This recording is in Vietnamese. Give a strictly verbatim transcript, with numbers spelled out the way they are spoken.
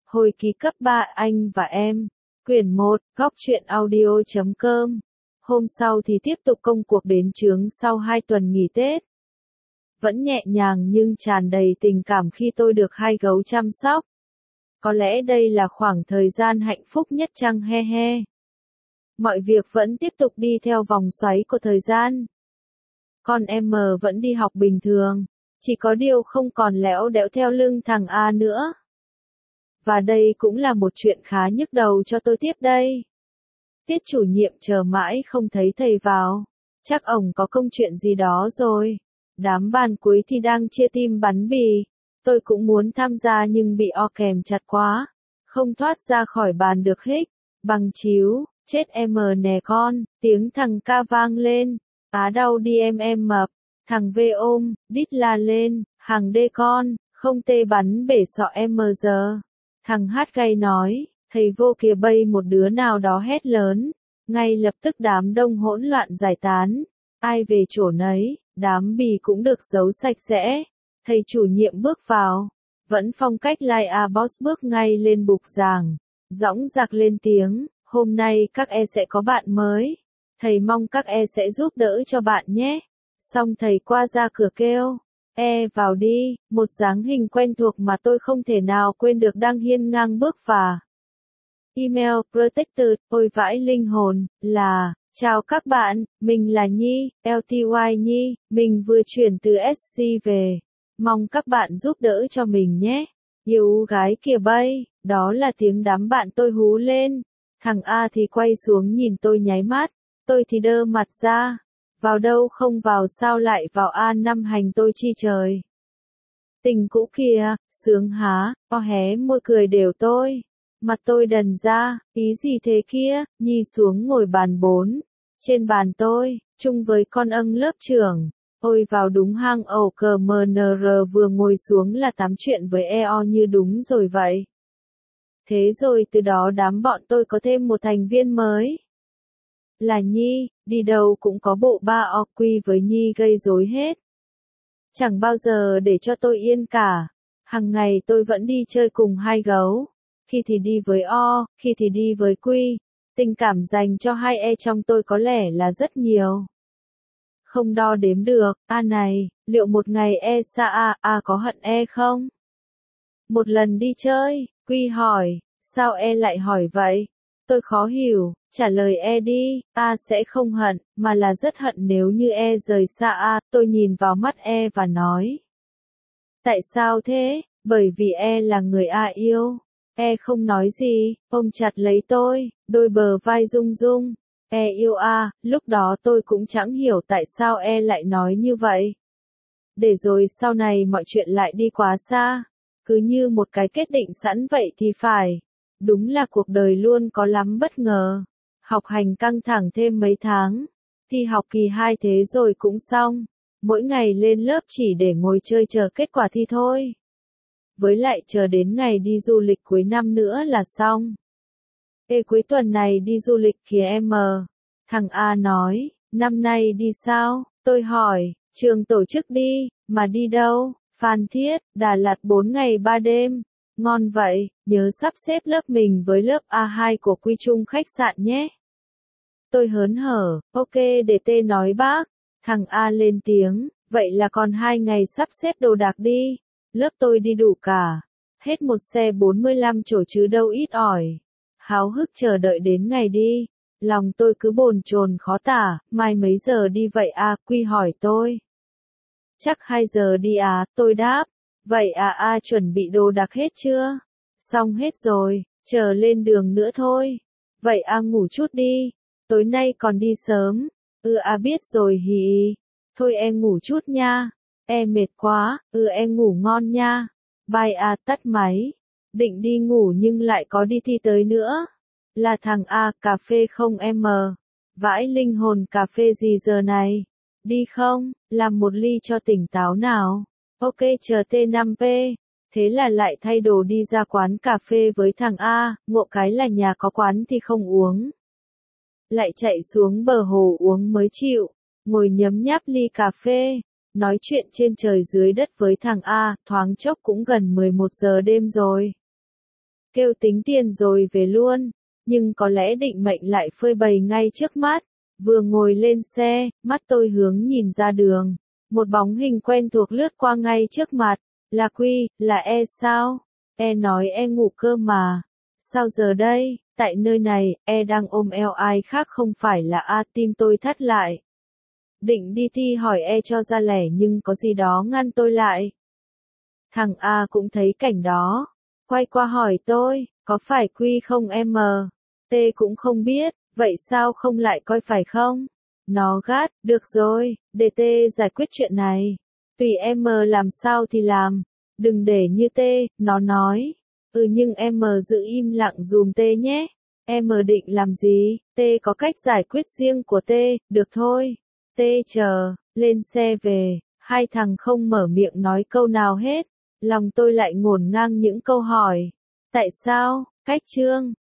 Hồi ký cấp ba anh và em. Quyển một, góc truyện audio chấm com. Hôm sau thì tiếp tục công cuộc đến chướng sau hai tuần nghỉ Tết. Vẫn nhẹ nhàng nhưng tràn đầy tình cảm khi tôi được hai gấu chăm sóc. Có lẽ đây là khoảng thời gian hạnh phúc nhất chăng he he. Mọi việc vẫn tiếp tục đi theo vòng xoáy của thời gian. Con em mờ vẫn đi học bình thường, chỉ có điều không còn lẽo đẽo theo lưng thằng A nữa. Và đây cũng là một chuyện khá nhức đầu cho tôi tiếp đây. Tiết chủ nhiệm chờ mãi không thấy thầy vào, chắc ổng có công chuyện gì đó rồi. Đám bàn cuối thì đang chia team bắn bì, tôi cũng muốn tham gia nhưng bị o kèm chặt quá, không thoát ra khỏi bàn được hích. Bằng chiếu, chết em mờ nè con, tiếng thằng ca vang lên. Á đau đi em em mập, thằng V ôm, đít la lên, hàng đê con, không tê bắn bể sọ em mờ giờ. Thằng hát gay nói, thầy vô kìa bay một đứa nào đó hét lớn, ngay lập tức đám đông hỗn loạn giải tán, ai về chỗ nấy, đám bì cũng được giấu sạch sẽ. Thầy chủ nhiệm bước vào, vẫn phong cách like a boss bước ngay lên bục giảng, dõng dạc lên tiếng, hôm nay các e sẽ có bạn mới. Thầy mong các e sẽ giúp đỡ cho bạn nhé. Xong thầy qua ra cửa kêu, e vào đi, một dáng hình quen thuộc mà tôi không thể nào quên được đang hiên ngang bước vào. Email Protected, ôi vãi linh hồn, là, chào các bạn, mình là Nhi, lờ tê i Nhi, mình vừa chuyển từ ét xê về. Mong các bạn giúp đỡ cho mình nhé. Yêu gái kìa bay, đó là tiếng đám bạn tôi hú lên. Thằng A thì quay xuống nhìn tôi nháy mắt. Tôi thì đơ mặt ra, vào đâu không vào sao lại vào A năm hành tôi chi trời. Tình cũ kìa, sướng há, o hé môi cười đều tôi. Mặt tôi đần ra, ý gì thế kia, Nhi xuống ngồi bàn bốn. Trên bàn tôi, chung với con âng lớp trưởng. Ôi vào đúng hang ẩu cờ mờ nờ rờ vừa ngồi xuống là tám chuyện với e o như đúng rồi vậy. Thế rồi từ đó đám bọn tôi có thêm một thành viên mới. Là Nhi, đi đâu cũng có bộ ba o quy với Nhi gây rối hết. Chẳng bao giờ để cho tôi yên cả. Hằng ngày tôi vẫn đi chơi cùng hai gấu. Khi thì đi với O, khi thì đi với Quy. Tình cảm dành cho hai e trong tôi có lẽ là rất nhiều. Không đo đếm được, A này, liệu một ngày e xa A, A có hận e không? Một lần đi chơi, Quy hỏi, sao e lại hỏi vậy? Tôi khó hiểu, trả lời e đi, A sẽ không hận, mà là rất hận nếu như e rời xa A, tôi nhìn vào mắt e và nói. Tại sao thế? Bởi vì e là người A yêu. E không nói gì, ôm chặt lấy tôi, đôi bờ vai rung rung. E yêu A, lúc đó tôi cũng chẳng hiểu tại sao e lại nói như vậy. Để rồi sau này mọi chuyện lại đi quá xa, cứ như một cái kết định sẵn vậy thì phải. Đúng là cuộc đời luôn có lắm bất ngờ. Học hành căng thẳng thêm mấy tháng. Thi học kỳ hai thế rồi cũng xong. Mỗi ngày lên lớp chỉ để ngồi chơi chờ kết quả thi thôi. Với lại chờ đến ngày đi du lịch cuối năm nữa là xong. Ê cuối tuần này đi du lịch kìa em mờ. Thằng A nói, năm nay đi sao? Tôi hỏi, trường tổ chức đi, mà đi đâu? Phan Thiết, Đà Lạt bốn ngày ba đêm. Ngon vậy, nhớ sắp xếp lớp mình với lớp A hai của Quy Trung khách sạn nhé. Tôi hớn hở, ok để tê nói bác. Thằng A lên tiếng, vậy là còn hai ngày sắp xếp đồ đạc đi. Lớp tôi đi đủ cả. Hết một xe bốn mươi lăm chỗ chứ đâu ít ỏi. Háo hức chờ đợi đến ngày đi. Lòng tôi cứ bồn chồn khó tả, mai mấy giờ đi vậy à, Quy hỏi tôi. Chắc hai giờ đi à, tôi đáp. Vậy à a chuẩn bị đồ đạc hết chưa? Xong hết rồi, chờ lên đường nữa thôi. Vậy a ngủ chút đi, tối nay còn đi sớm. Ừ a biết rồi hì. Thôi em ngủ chút nha. Em mệt quá, ừ em ngủ ngon nha. Bye a tắt máy. Định đi ngủ nhưng lại có đi thi tới nữa. Là thằng A, cà phê không em mờ? Vãi linh hồn cà phê gì giờ này? Đi không? Làm một ly cho tỉnh táo nào. Ok chờ T năm P. Thế là lại thay đồ đi ra quán cà phê với thằng A, ngộ cái là nhà có quán thì không uống. Lại chạy xuống bờ hồ uống mới chịu. Ngồi nhấm nháp ly cà phê. Nói chuyện trên trời dưới đất với thằng A, thoáng chốc cũng gần mười một giờ đêm rồi. kêu tính tiền rồi về luôn, nhưng có lẽ định mệnh lại phơi bày ngay trước mắt. Vừa ngồi lên xe, mắt tôi hướng nhìn ra đường, một bóng hình quen thuộc lướt qua ngay trước mặt, là Quy, là E sao? E nói E ngủ cơ mà. Sao giờ đây, tại nơi này, E đang ôm eo ai khác không phải là A, tim tôi thắt lại. Định đi thi hỏi E cho ra lẻ nhưng có gì đó ngăn tôi lại. Thằng A cũng thấy cảnh đó, quay qua hỏi tôi, có phải Quy không em? T cũng không biết, vậy sao không lại coi phải không? Nó gắt, được rồi, để T giải quyết chuyện này. Tùy em làm sao thì làm, đừng để như T, nó nói. Ừ nhưng em giữ im lặng dùm T nhé. Em định làm gì? T có cách giải quyết riêng của T, được thôi. T chờ, lên xe về, hai thằng không mở miệng nói câu nào hết. Lòng tôi lại ngổn ngang những câu hỏi. Tại sao? Cách Trương,